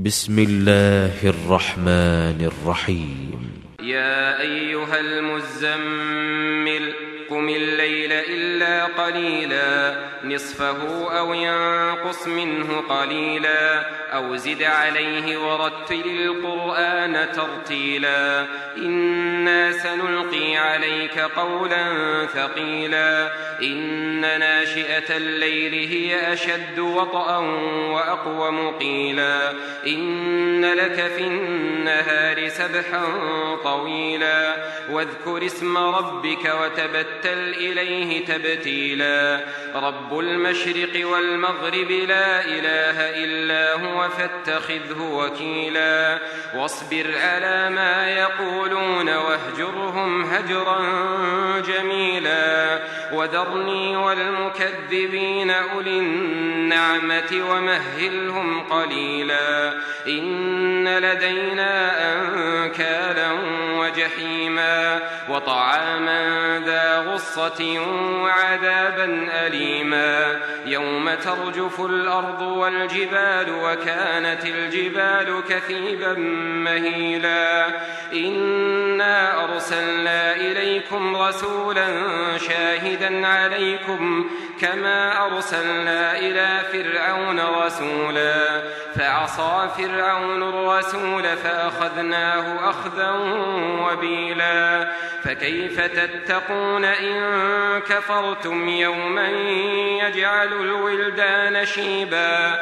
بسم الله الرحمن الرحيم. يا أيها المزمل قم الليل إلا قليلا نصفه أو ينقص منه قليلا أو زد عليه ورتل القرآن ترتيلا إنا سنلقي عليك قولا ثقيلا إن ناشئة الليل هي أشد وطئا وأقوم قيلا إن لك في النهار سبحا طويلا واذكر اسم ربك وتبتل إليه تبتيلا رب المشرق والمغرب لا إله إلا هو فاتخذه وكيلا واصبر على ما يقولون واهجرهم هجرا جميلا وذرني والمكذبين أولي النعمة ومهلهم قليلا إن لدينا أنكالا وجحيما وطعاما ذا غصة وعذابا أليما يوم ترجف الأرض والجبال وكانت الجبال كثيبا مهيلا إنا أرسلنا إليكم رسولا شاهدا عليكم كما أرسلنا إلى فرعون رسولا فعصى فرعون الرسول فأخذناه أخذا وبيلا فكيف تتقون إن كفرتم يوما يجعل الولدان شيبا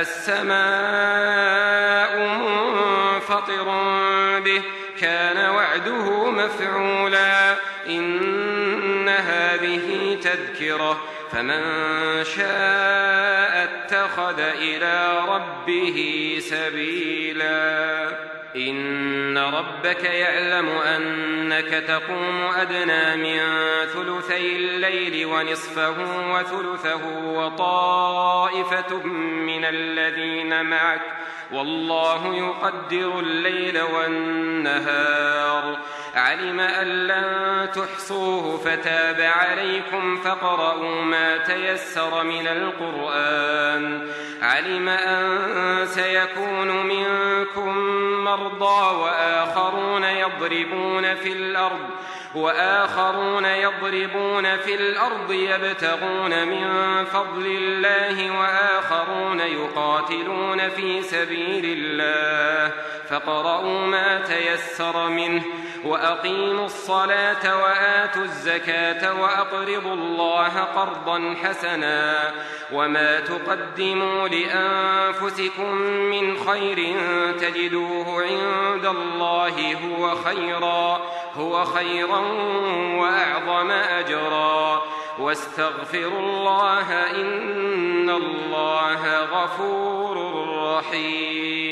السماء منفطر به كان وعده مفعولا إن هذه تذكرة فمن شاء اتخذ إلى ربه سبيلا إن ربك يعلم أنك تقوم أدنى من ثلثي الليل ونصفه وثلثه وطائفة من الذين معك والله يقدر الليل والنهار علم أن لن تحصوه فتاب عليكم فاقرؤوا ما تيسر من القرآن علم أن سيكون منكم مرضى وآخرون يضربون في الأرض يبتغون من فضل الله وآخرون يقاتلون في سبيل الله فاقرؤوا ما تيسر منه وأقيموا الصلاة وآتوا الزكاة وأقرضوا الله قرضا حسنا وما تقدموا لأنفسكم من خير تجدوه عند الله هو خيرا وأعظم أجرا واستغفروا الله إن الله غفور رحيم.